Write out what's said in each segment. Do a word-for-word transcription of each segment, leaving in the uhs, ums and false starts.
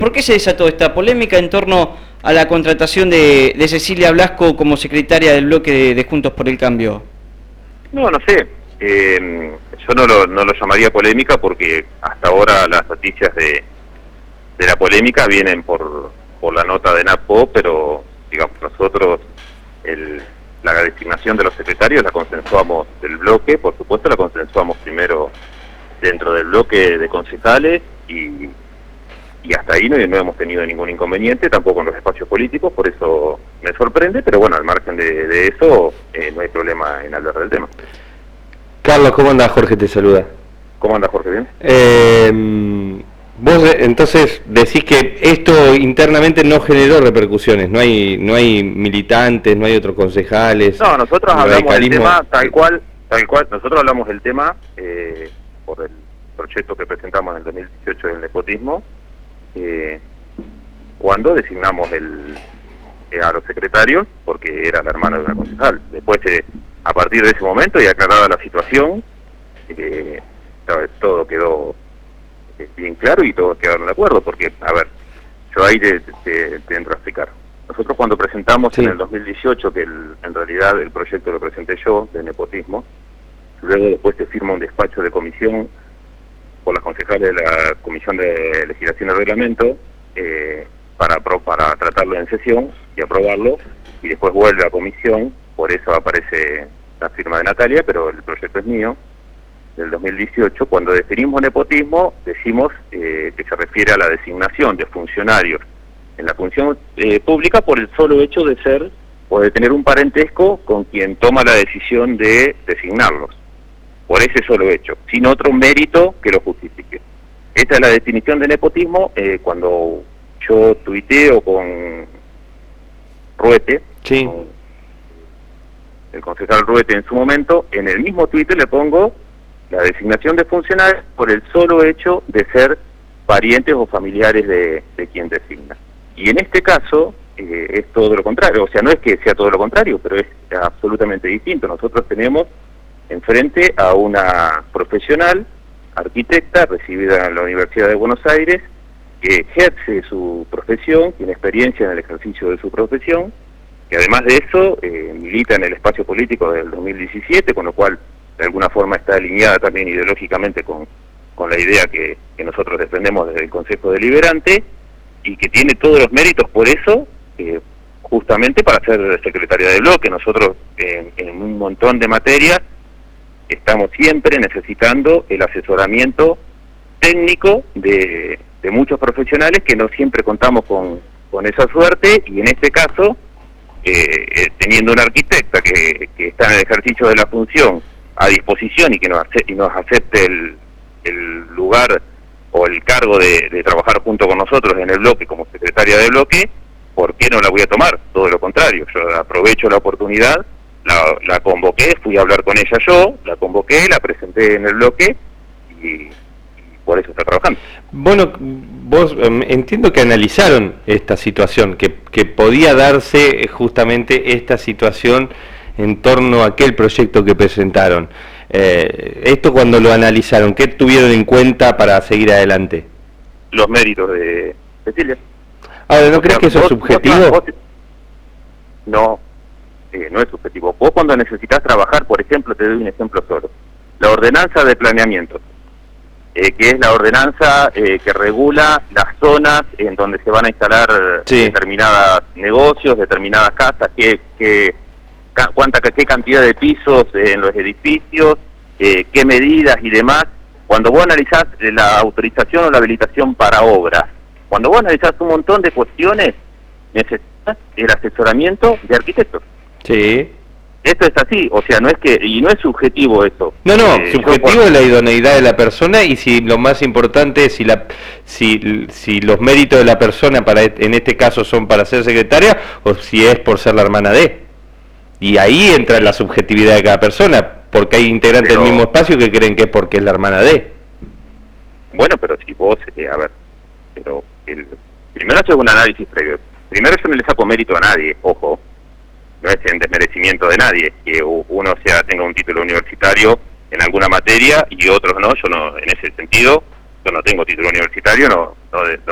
¿Por qué se desató esta polémica en torno a la contratación de, de Cecilia Blasco como secretaria del bloque de, de Juntos por el Cambio? No, no sé. Eh, yo no lo, no lo llamaría polémica porque hasta ahora las noticias de, de la polémica vienen por, por la nota de NAPO, pero digamos nosotros el, la designación de los secretarios la consensuamos del bloque, por supuesto la consensuamos primero dentro del bloque de concejales y, y hasta ahí no, no hemos tenido ningún inconveniente, tampoco en los espacios políticos, por eso me sorprende, pero bueno, al margen de, de eso eh, no hay problema en hablar del tema. Carlos, ¿cómo andás? Jorge te saluda. ¿Cómo anda, Jorge? ¿Bien? Eh, vos entonces decís que esto internamente no generó repercusiones, no hay no hay militantes, no hay otros concejales. No, nosotros hablamos del tema tal cual, tal cual, nosotros hablamos del tema eh, por el proyecto que presentamos en el dos mil dieciocho del nepotismo, eh, cuando designamos el, eh, a los secretarios, porque era la hermana de una concejal. Después, eh, a partir de ese momento y aclarada la situación, eh, todo quedó eh, bien claro y todos quedaron de acuerdo, porque, a ver, yo ahí te, te, te entro a explicar. Nosotros cuando presentamos sí. en el dos mil dieciocho, que el, en realidad el proyecto lo presenté yo, de nepotismo, luego después se firma un despacho de comisión por las concejales de la Comisión de Legislación y Reglamento, eh, para, para tratarlo en sesión y aprobarlo, y después vuelve a comisión, por eso aparece la firma de Natalia, pero el proyecto es mío, del dos mil dieciocho. Cuando definimos nepotismo, decimos eh, que se refiere a la designación de funcionarios en la función eh, pública por el solo hecho de ser o de tener un parentesco con quien toma la decisión de designarlos, por ese solo hecho, sin otro mérito que lo justifique. Esta es la definición de nepotismo. Eh, cuando yo tuiteo con Ruete, sí. con el concejal Ruete en su momento, en el mismo Twitter le pongo la designación de funcionarios por el solo hecho de ser parientes o familiares de, de quien designa. Y en este caso eh, es todo lo contrario, o sea, no es que sea todo lo contrario, pero es absolutamente distinto. Nosotros tenemos enfrente a una profesional, arquitecta, recibida en la Universidad de Buenos Aires, que ejerce su profesión, tiene experiencia en el ejercicio de su profesión, que además de eso eh, milita en el espacio político del dos mil diecisiete, con lo cual de alguna forma está alineada también ideológicamente con, con la idea que, que nosotros defendemos desde el Consejo Deliberante, y que tiene todos los méritos por eso, eh, justamente para ser secretaria de bloque. Nosotros eh, en un montón de materias estamos siempre necesitando el asesoramiento técnico de, de muchos profesionales que no siempre contamos con, con esa suerte, y en este caso, eh, eh, teniendo una arquitecta que, que está en el ejercicio de la función a disposición y que nos, ace y nos acepte el, el lugar o el cargo de, de trabajar junto con nosotros en el bloque como secretaria de bloque, ¿por qué no la voy a tomar? Todo lo contrario, yo aprovecho la oportunidad, la, la convoqué, fui a hablar con ella yo, la convoqué, la presenté en el bloque y, y por eso está trabajando. Bueno, vos um, entiendo que analizaron esta situación, que, que podía darse justamente esta situación en torno a aquel proyecto que presentaron. Eh, esto cuando lo analizaron, ¿qué tuvieron en cuenta para seguir adelante? Los méritos de Cecilia. Ahora, ¿no o crees sea, que eso vos, es subjetivo? Vos, vos, no, eh, no es subjetivo. Vos cuando necesitas trabajar, por ejemplo, te doy un ejemplo solo. La ordenanza de planeamiento, eh, que es la ordenanza eh, que regula las zonas en donde se van a instalar sí. determinados negocios, determinadas casas, que... que cuánta qué cantidad de pisos en los edificios, eh, qué medidas y demás. Cuando vos analizás la autorización o la habilitación para obras, cuando vos analizás un montón de cuestiones, necesitas el asesoramiento de arquitectos. Sí. Esto es así, o sea, no es que, y no es subjetivo eso. No, no, eh, subjetivo por... es la idoneidad de la persona, y si lo más importante es si la si si los méritos de la persona para en este caso son para ser secretaria o si es por ser la hermana de. Y ahí entra la subjetividad de cada persona, porque hay integrantes pero, del mismo espacio que creen que es porque es la hermana de. Bueno, pero si vos, eh, a ver, pero el, primero haces un análisis previo. Primero yo no le saco mérito a nadie, ojo, no es en desmerecimiento de nadie, que uno sea tenga un título universitario en alguna materia y otros no. Yo no, en ese sentido, yo no tengo título universitario, no, no, no,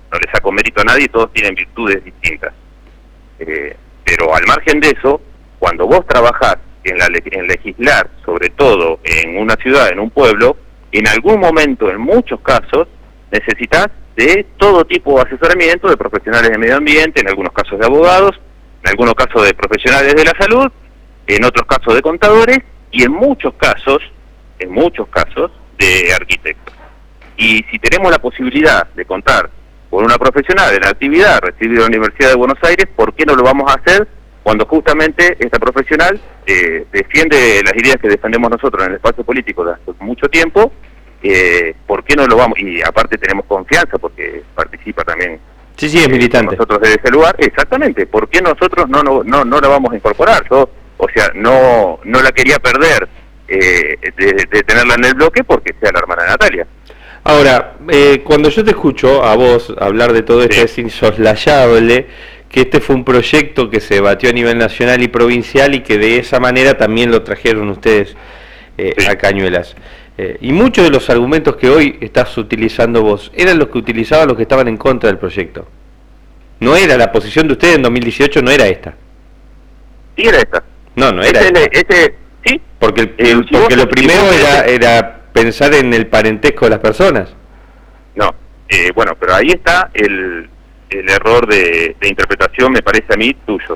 no le saco mérito a nadie, todos tienen virtudes distintas. Eh, pero al margen de eso, cuando vos trabajás en, la, en legislar, sobre todo en una ciudad, en un pueblo, en algún momento, en muchos casos, necesitas de todo tipo de asesoramiento de profesionales de medio ambiente, en algunos casos de abogados, en algunos casos de profesionales de la salud, en otros casos de contadores y en muchos casos, en muchos casos, de arquitectos. Y si tenemos la posibilidad de contar con una profesional en la actividad recibida en la Universidad de Buenos Aires, ¿por qué no lo vamos a hacer cuando justamente esta profesional eh, defiende las ideas que defendemos nosotros en el espacio político desde hace mucho tiempo? Eh, ¿Por qué no lo vamos? Y aparte tenemos confianza porque participa también. Sí, sí, es eh, militante. Nosotros desde ese lugar, exactamente. ¿Por qué nosotros no no no, no la vamos a incorporar? Yo, o sea, no no la quería perder eh, de, de tenerla en el bloque porque sea la hermana de Natalia. Ahora, eh, cuando yo te escucho a vos hablar de todo esto, sí, es insoslayable que este fue un proyecto que se debatió a nivel nacional y provincial y que de esa manera también lo trajeron ustedes eh, sí. a Cañuelas. Eh, y muchos de los argumentos que hoy estás utilizando vos eran los que utilizaban los que estaban en contra del proyecto. No era la posición de ustedes en dos mil dieciocho, no era esta. Sí, era esta. No, no era esta. Este, sí. Porque, el, el, porque lo primero era, era pensar en el parentesco de las personas. No, eh, bueno, pero ahí está el, el error de, de interpretación, me parece a mí, tuyo.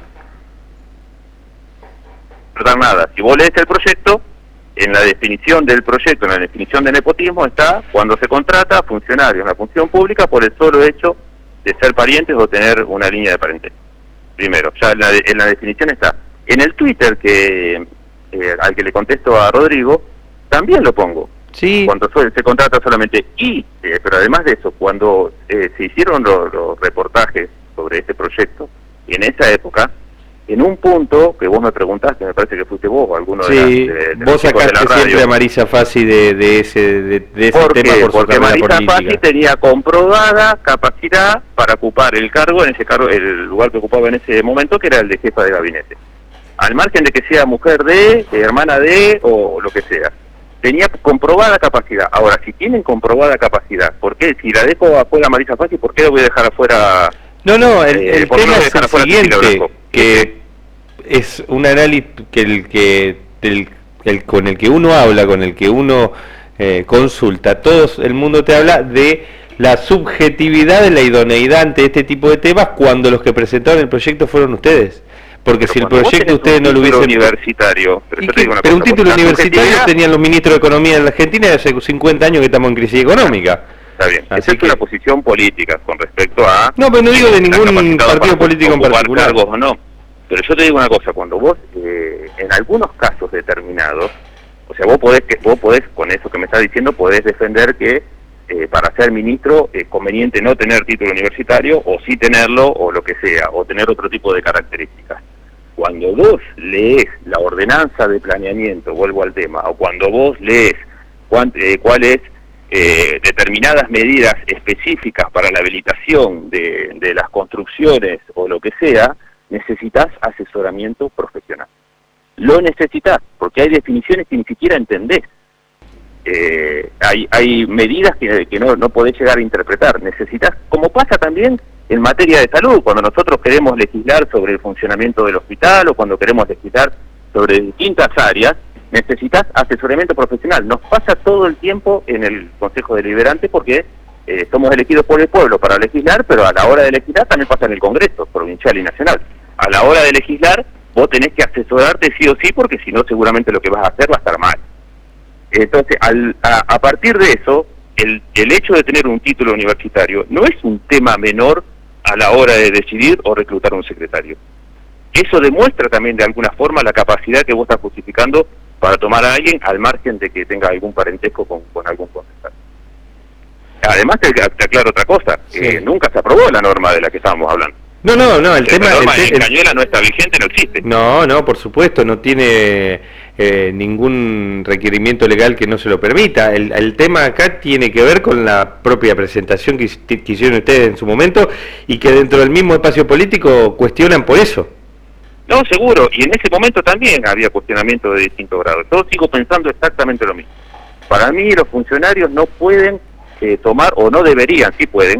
No nada, si vos lees el proyecto, en la definición del proyecto, en la definición de nepotismo está cuando se contrata a funcionarios en la función pública por el solo hecho de ser parientes o tener una línea de parentesco. Primero, ya en la, de, en la definición está. En el Twitter que eh, al que le contesto a Rodrigo, también lo pongo. Sí. Cuando se contrata solamente. Y, eh, pero además de eso, cuando eh, se hicieron los, los reportajes sobre este proyecto, en esa época, en un punto que vos me preguntaste, me parece que fuiste vos o alguno sí, de, la, de, de vos sacaste siempre a Marisa Fassi de, de ese, de, de ese ¿Por tema qué? por su Porque carrera Marisa política. Fassi tenía comprobada capacidad para ocupar el cargo, en ese cargo, el lugar que ocupaba en ese momento, que era el de jefa de gabinete. Al margen de que sea mujer de, hermana de, o lo que sea. Tenía comprobada capacidad. Ahora, si tienen comprobada capacidad, ¿por qué? Si la dejo afuera a Marisa Fassi, ¿por qué la voy a dejar afuera? No, no, el, eh, el tema es el siguiente, que ¿Sí? es un análisis que el que el, el con el que uno habla, con el que uno eh, consulta, todo el mundo te habla de la subjetividad de la idoneidad ante este tipo de temas cuando los que presentaron el proyecto fueron ustedes. Porque pero si el proyecto ustedes no lo hubiesen... universitario, pero, yo te digo una pero cosa, un título universitario tenían los ministros de Economía de la Argentina de hace cincuenta años que estamos en crisis económica. Está bien, así esa es que... una posición política con respecto a... No, pero no digo de ningún partido político en particular. Cargos o no. Pero yo te digo una cosa, cuando vos, eh, en algunos casos determinados, o sea, vos podés, que, vos podés, con eso que me estás diciendo, podés defender que eh, para ser ministro es conveniente no tener título universitario, o sí tenerlo, o lo que sea, o tener otro tipo de características. Cuando vos lees la ordenanza de planeamiento, vuelvo al tema, o cuando vos lees cuán, eh, cuáles eh, determinadas medidas específicas para la habilitación de, de las construcciones o lo que sea, necesitas asesoramiento profesional. Lo necesitas, porque hay definiciones que ni siquiera entendés. Eh, hay, hay medidas que, que no, no podés llegar a interpretar. Necesitas, como pasa también en materia de salud, cuando nosotros queremos legislar sobre el funcionamiento del hospital o cuando queremos legislar sobre distintas áreas, necesitas asesoramiento profesional. Nos pasa todo el tiempo en el Consejo Deliberante porque eh, somos elegidos por el pueblo para legislar, pero a la hora de legislar también pasa en el Congreso provincial y nacional. A la hora de legislar vos tenés que asesorarte sí o sí, porque si no seguramente lo que vas a hacer va a estar mal. Entonces, al, a, a partir de eso, el, el hecho de tener un título universitario no es un tema menor a la hora de decidir o reclutar un secretario. Eso demuestra también de alguna forma la capacidad que vos estás justificando para tomar a alguien al margen de que tenga algún parentesco con, con algún concejal. Además, te, te aclaro otra cosa, sí. eh, nunca se aprobó la norma de la que estábamos hablando. No, no, no, el tema... La norma el, en Cañuelas no está vigente, no existe. No, no, por supuesto, no tiene eh, ningún requerimiento legal que no se lo permita. El, el tema acá tiene que ver con la propia presentación que, que hicieron ustedes en su momento y que dentro del mismo espacio político cuestionan por eso. No, seguro, y en ese momento también había cuestionamiento de distintos grados. Yo sigo pensando exactamente lo mismo. Para mí los funcionarios no pueden eh, tomar, o no deberían, sí pueden,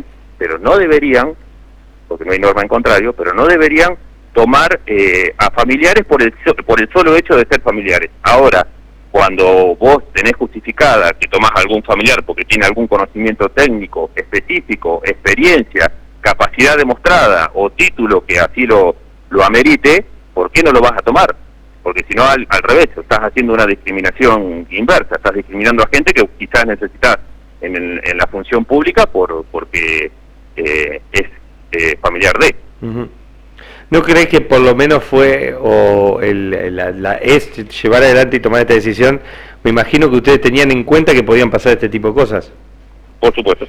pero no deberían, porque no hay norma en contrario, pero no deberían tomar eh, a familiares por el, por el solo hecho de ser familiares. Ahora, cuando vos tenés justificada que tomás a algún familiar porque tiene algún conocimiento técnico, específico, experiencia, capacidad demostrada o título que así lo, lo amerite, ¿por qué no lo vas a tomar? Porque si no, al, al revés, estás haciendo una discriminación inversa, estás discriminando a gente que quizás necesitas en, el, en la función pública por porque eh, es eh, familiar de. Uh-huh. ¿No crees que por lo menos fue, o el, la, la, es llevar adelante y tomar esta decisión? Me imagino que ustedes tenían en cuenta que podían pasar este tipo de cosas. Por supuesto.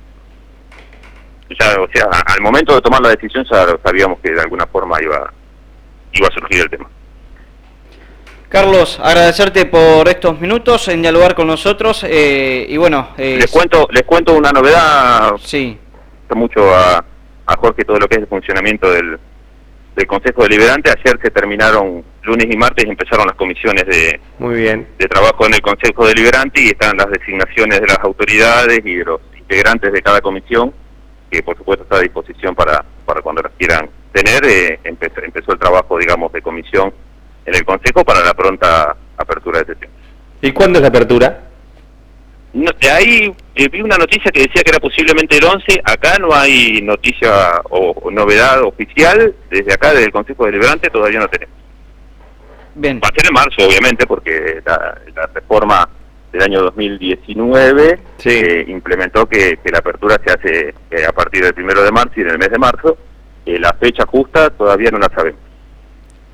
Ya, o sea, al momento de tomar la decisión ya sabíamos que de alguna forma iba, iba a surgir el tema. Carlos, agradecerte por estos minutos en dialogar con nosotros eh, y bueno... Eh, les cuento les cuento una novedad. Sí. Mucho a, a Jorge todo lo que es el funcionamiento del... del Consejo Deliberante. Ayer se terminaron, lunes y martes empezaron las comisiones de, Muy bien. de trabajo en el Consejo Deliberante y están las designaciones de las autoridades y de los integrantes de cada comisión, que por supuesto está a disposición para, para cuando las quieran tener. Eh, empezó, empezó el trabajo, digamos, de comisión en el Consejo para la pronta apertura de sesión. ¿Y cuándo es la apertura? No, ahí eh, vi una noticia que decía que era posiblemente el once, acá no hay noticia o, o novedad oficial, desde acá, desde el Consejo Deliberante, todavía no tenemos. Bien. Va a ser en marzo, obviamente, porque la, la reforma del año dos mil diecinueve sí. eh, implementó que, que la apertura se hace eh, a partir del primero de marzo y en el mes de marzo. Eh, la fecha justa todavía no la sabemos.